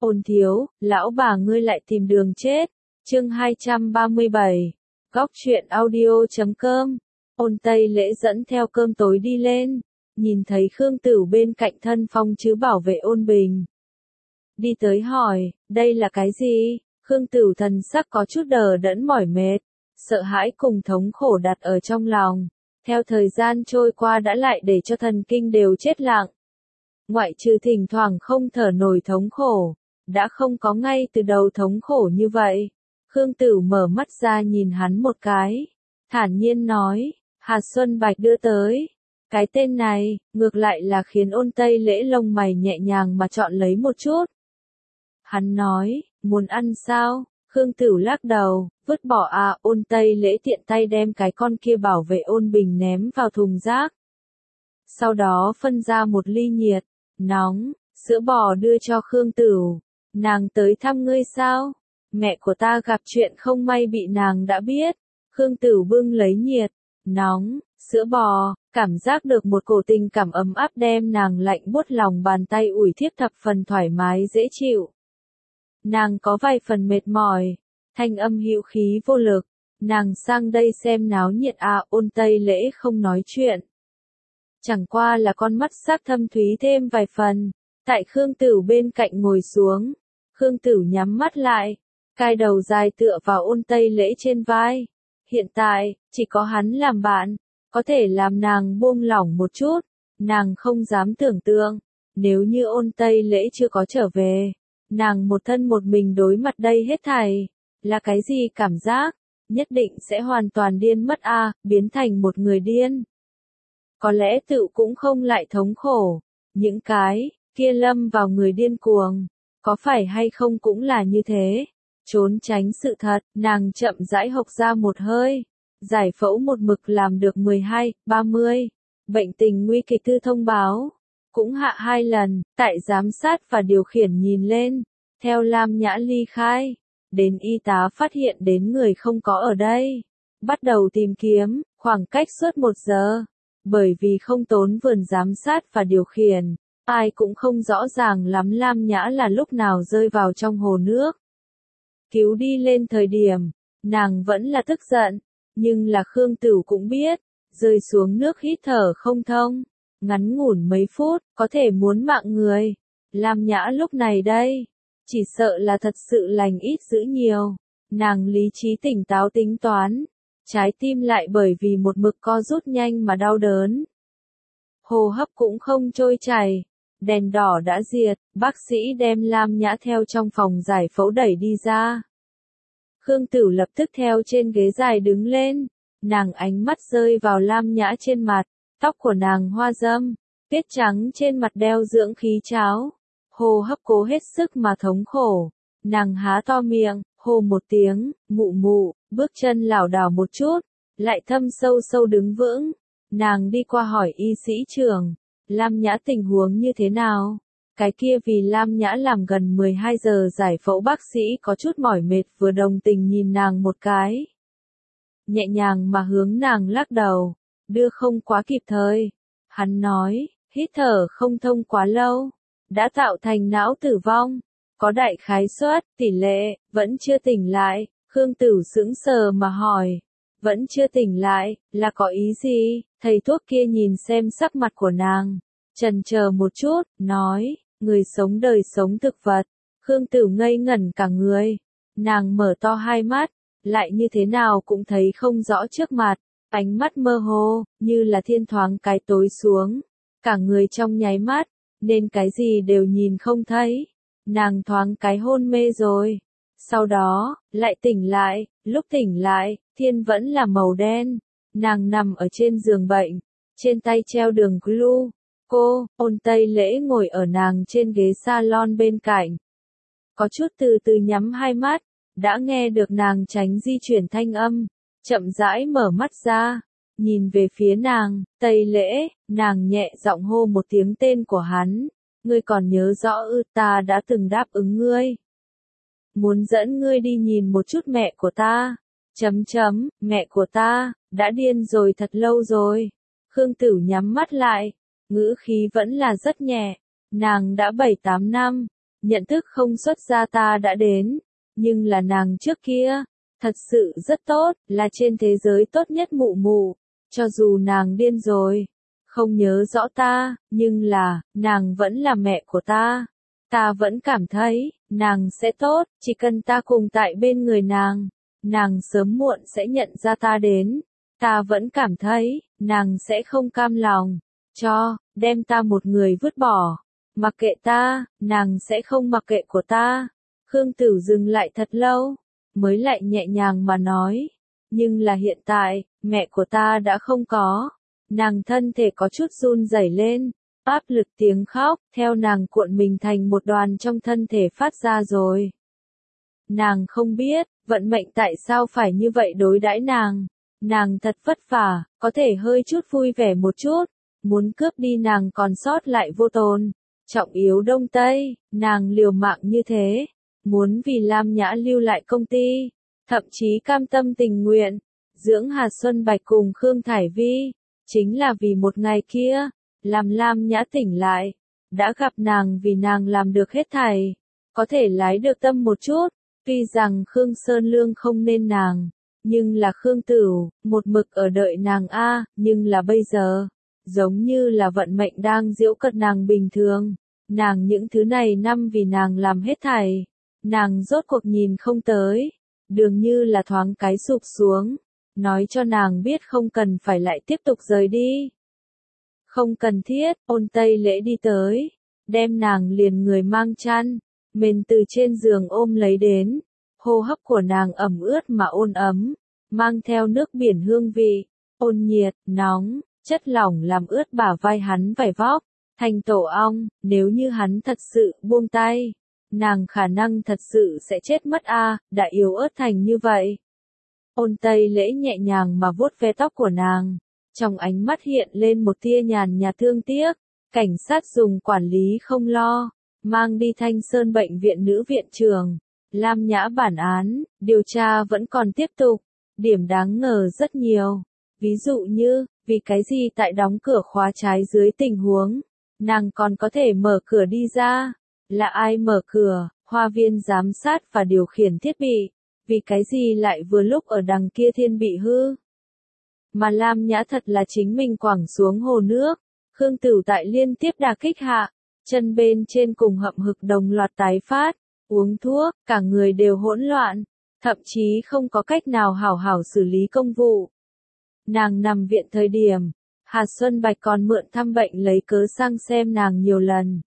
Ôn thiếu, lão bà ngươi lại tìm đường chết. Chương 237. Góc truyện audio.com. Ôn Tây Lễ dẫn theo cơm tối đi lên, nhìn thấy Khương Tửu bên cạnh thân phong chứ bảo vệ Ôn Bình. Đi tới hỏi, đây là cái gì? Khương Tửu thần sắc có chút đờ đẫn mỏi mệt, sợ hãi cùng thống khổ đặt ở trong lòng. Theo thời gian trôi qua đã lại để cho thần kinh đều chết lặng. Ngoại trừ thỉnh thoảng không thở nổi thống khổ, đã không có ngay từ đầu thống khổ như vậy. Khương Tửu mở mắt ra nhìn hắn một cái, thản nhiên nói, Hà Xuân Bạch đưa tới. Cái tên này, ngược lại là khiến Ôn Tây Lễ lông mày nhẹ nhàng mà chọn lấy một chút. Hắn nói, muốn ăn sao? Khương Tửu lắc đầu, vứt bỏ à. Ôn Tây Lễ tiện tay đem cái con kia bảo vệ Ôn Bình ném vào thùng rác. Sau đó phân ra một ly nhiệt, nóng, sữa bò đưa cho Khương Tửu. Nàng tới thăm ngươi sao? Mẹ của ta gặp chuyện không may bị nàng đã biết. Khương Tửu bưng lấy nhiệt, nóng, sữa bò, cảm giác được một cổ tình cảm ấm áp đem nàng lạnh buốt lòng bàn tay ủi thiếp thập phần thoải mái dễ chịu. Nàng có vài phần mệt mỏi, thanh âm hữu khí vô lực, nàng sang đây xem náo nhiệt à. Ôn Tây Lễ không nói chuyện. Chẳng qua là con mắt sắc thâm thúy thêm vài phần, tại Khương Tửu bên cạnh ngồi xuống, Khương Tửu nhắm mắt lại, cai đầu dài tựa vào Ôn Tây Lễ trên vai. Hiện tại, chỉ có hắn làm bạn, có thể làm nàng buông lỏng một chút, nàng không dám tưởng tượng, nếu như Ôn Tây Lễ chưa có trở về, nàng một thân một mình đối mặt đây hết thảy, là cái gì cảm giác, nhất định sẽ hoàn toàn điên mất a, biến thành một người điên. Có lẽ tự cũng không lại thống khổ, những cái kia lâm vào người điên cuồng, có phải hay không cũng là như thế. Trốn tránh sự thật, nàng chậm rãi hộc ra một hơi. Giải phẫu một mực làm được 12, 30. Bệnh tình nguy kịch thư thông báo. Cũng hạ 2 lần, tại giám sát và điều khiển nhìn lên. Theo Lam Nhã ly khai. Đến y tá phát hiện đến người không có ở đây. Bắt đầu tìm kiếm, khoảng cách suốt 1 giờ. Bởi vì không tốn vườn giám sát và điều khiển, ai cũng không rõ ràng lắm Lam Nhã là lúc nào rơi vào trong hồ nước. Cứu đi lên thời điểm, nàng vẫn là tức giận, nhưng là Khương Tửu cũng biết, rơi xuống nước hít thở không thông, ngắn ngủn mấy phút, có thể muốn mạng người. Lam Nhã lúc này đây, chỉ sợ là thật sự lành ít dữ nhiều, nàng lý trí tỉnh táo tính toán, trái tim lại bởi vì một mực co rút nhanh mà đau đớn. Hô hấp cũng không trôi chảy. Đèn đỏ đã diệt, bác sĩ đem Lam Nhã theo trong phòng giải phẫu đẩy đi ra. Khương Tửu lập tức theo trên ghế dài đứng lên, nàng ánh mắt rơi vào Lam Nhã trên mặt, tóc của nàng hoa râm, tuyết trắng trên mặt đeo dưỡng khí cháo, hô hấp cố hết sức mà thống khổ. Nàng há to miệng, hô một tiếng, mụ mụ, bước chân lảo đảo một chút, lại thâm sâu sâu đứng vững. Nàng đi qua hỏi y sĩ trưởng, Lam Nhã tình huống như thế nào? Cái kia vì Lam Nhã làm gần 12 giờ giải phẫu bác sĩ có chút mỏi mệt vừa đồng tình nhìn nàng một cái. Nhẹ nhàng mà hướng nàng lắc đầu, đưa không quá kịp thời. Hắn nói, hít thở không thông quá lâu, đã tạo thành não tử vong, có đại khái suất, tỷ lệ, vẫn chưa tỉnh lại. Khương Tửu sững sờ mà hỏi, vẫn chưa tỉnh lại, là có ý gì? Thầy thuốc kia nhìn xem sắc mặt của nàng, chần chờ một chút, nói, người sống đời sống thực vật. Khương Tửu ngây ngẩn cả người, nàng mở to hai mắt, lại như thế nào cũng thấy không rõ trước mặt, ánh mắt mơ hồ, như là thiên thoáng cái tối xuống, cả người trong nháy mắt, nên cái gì đều nhìn không thấy, nàng thoáng cái hôn mê rồi. Sau đó, lại tỉnh lại, lúc tỉnh lại, thiên vẫn là màu đen, nàng nằm ở trên giường bệnh, trên tay treo đường glu. Cô, Ôn Tây Lễ ngồi ở nàng trên ghế salon bên cạnh. Có chút từ từ nhắm hai mắt, đã nghe được nàng tránh di chuyển thanh âm, chậm rãi mở mắt ra, nhìn về phía nàng, Tây Lễ, nàng nhẹ giọng hô một tiếng tên của hắn, ngươi còn nhớ rõ ư? Ta đã từng đáp ứng ngươi. Muốn dẫn ngươi đi nhìn một chút mẹ của ta. Mẹ của ta, đã điên rồi thật lâu rồi. Khương Tửu nhắm mắt lại, ngữ khí vẫn là rất nhẹ, nàng đã 7-8 năm, nhận thức không xuất ra ta đã đến, nhưng là nàng trước kia, thật sự rất tốt, là trên thế giới tốt nhất mụ mụ, cho dù nàng điên rồi, không nhớ rõ ta, nhưng là, nàng vẫn là mẹ của ta. Ta vẫn cảm thấy, nàng sẽ tốt, chỉ cần ta cùng tại bên người nàng sớm muộn sẽ nhận ra ta đến. Ta vẫn cảm thấy, nàng sẽ không cam lòng, đem ta một người vứt bỏ. Mặc kệ ta, nàng sẽ không mặc kệ của ta. Khương Tử dừng lại thật lâu, mới lại nhẹ nhàng mà nói. Nhưng là hiện tại, mẹ của ta đã không có. Nàng thân thể có chút run rẩy lên, áp lực tiếng khóc, theo nàng cuộn mình thành một đoàn trong thân thể phát ra rồi. Nàng không biết, vận mệnh tại sao phải như vậy đối đãi nàng. Nàng thật vất vả, có thể hơi chút vui vẻ một chút, muốn cướp đi nàng còn sót lại vô tồn. Trọng yếu Đông Tây, nàng liều mạng như thế, muốn vì Lam Nhã lưu lại công ty, thậm chí cam tâm tình nguyện, dưỡng Hà Xuân Bạch cùng Khương Thải Vi, chính là vì một ngày kia, làm Lam Nhã tỉnh lại, đã gặp nàng vì nàng làm được hết thảy, có thể lái được tâm một chút, tuy rằng Khương Sơn Lương không nên nàng, nhưng là Khương Tửu, một mực ở đợi nàng nhưng là bây giờ, giống như là vận mệnh đang giễu cợt nàng bình thường, nàng những thứ này năm vì nàng làm hết thảy, nàng rốt cuộc nhìn không tới, dường như là thoáng cái sụp xuống, nói cho nàng biết không cần phải lại tiếp tục rời đi. Không cần thiết, Ôn Tây Lễ đi tới, đem nàng liền người mang chăn, mền từ trên giường ôm lấy đến, hô hấp của nàng ẩm ướt mà ôn ấm, mang theo nước biển hương vị, ôn nhiệt, nóng, chất lỏng làm ướt bả vai hắn vải vóc, thành tổ ong, nếu như hắn thật sự buông tay, nàng khả năng thật sự sẽ chết mất đã yếu ớt thành như vậy. Ôn Tây Lễ nhẹ nhàng mà vuốt ve tóc của nàng, trong ánh mắt hiện lên một tia nhàn nhạt thương tiếc, cảnh sát dùng quản lý không lo, mang đi Thanh Sơn bệnh viện nữ viện trưởng, Lam Nhã bản án, điều tra vẫn còn tiếp tục, điểm đáng ngờ rất nhiều, ví dụ như, vì cái gì tại đóng cửa khóa trái dưới tình huống, nàng còn có thể mở cửa đi ra, là ai mở cửa, hoa viên giám sát và điều khiển thiết bị, vì cái gì lại vừa lúc ở đằng kia thiên bị hư. Mà Lam Nhã thật là chính mình quẳng xuống hồ nước, Khương Tửu tại liên tiếp đả kích hạ, chân bên trên cùng hậm hực đồng loạt tái phát, uống thuốc, cả người đều hỗn loạn, thậm chí không có cách nào hảo hảo xử lý công vụ. Nàng nằm viện thời điểm, Hà Xuân Bạch còn mượn thăm bệnh lấy cớ sang xem nàng nhiều lần.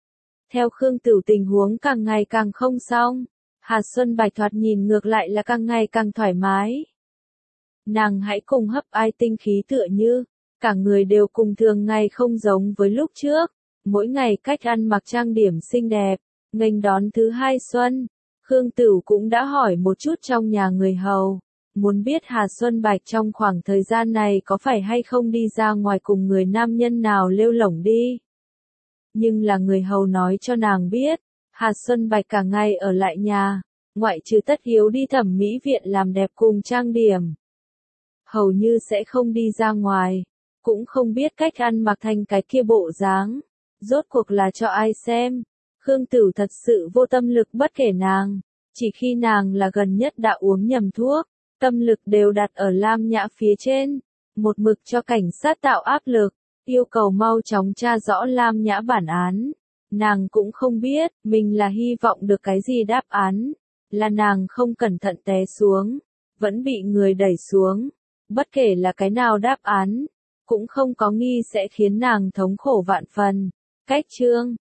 Theo Khương Tửu tình huống càng ngày càng không xong, Hà Xuân Bạch thoạt nhìn ngược lại là càng ngày càng thoải mái. Nàng hãy cùng hấp ai tinh khí tựa như, cả người đều cùng thường ngày không giống với lúc trước, mỗi ngày cách ăn mặc trang điểm xinh đẹp, nghênh đón thứ hai xuân. Khương Tửu cũng đã hỏi một chút trong nhà người hầu, muốn biết Hà Xuân Bạch trong khoảng thời gian này có phải hay không đi ra ngoài cùng người nam nhân nào lêu lổng đi. Nhưng là người hầu nói cho nàng biết, Hà Xuân Bạch cả ngày ở lại nhà, ngoại trừ tất yếu đi thẩm mỹ viện làm đẹp cùng trang điểm. Hầu như sẽ không đi ra ngoài, cũng không biết cách ăn mặc thành cái kia bộ dáng, rốt cuộc là cho ai xem. Khương Tửu thật sự vô tâm lực bất kể nàng, chỉ khi nàng là gần nhất đã uống nhầm thuốc, tâm lực đều đặt ở Lam Nhã phía trên, một mực cho cảnh sát tạo áp lực, yêu cầu mau chóng tra rõ Lam Nhã bản án. Nàng cũng không biết, mình là hy vọng được cái gì đáp án, là nàng không cẩn thận té xuống, vẫn bị người đẩy xuống, bất kể là cái nào đáp án, cũng không có nghi sẽ khiến nàng thống khổ vạn phần. Cách chương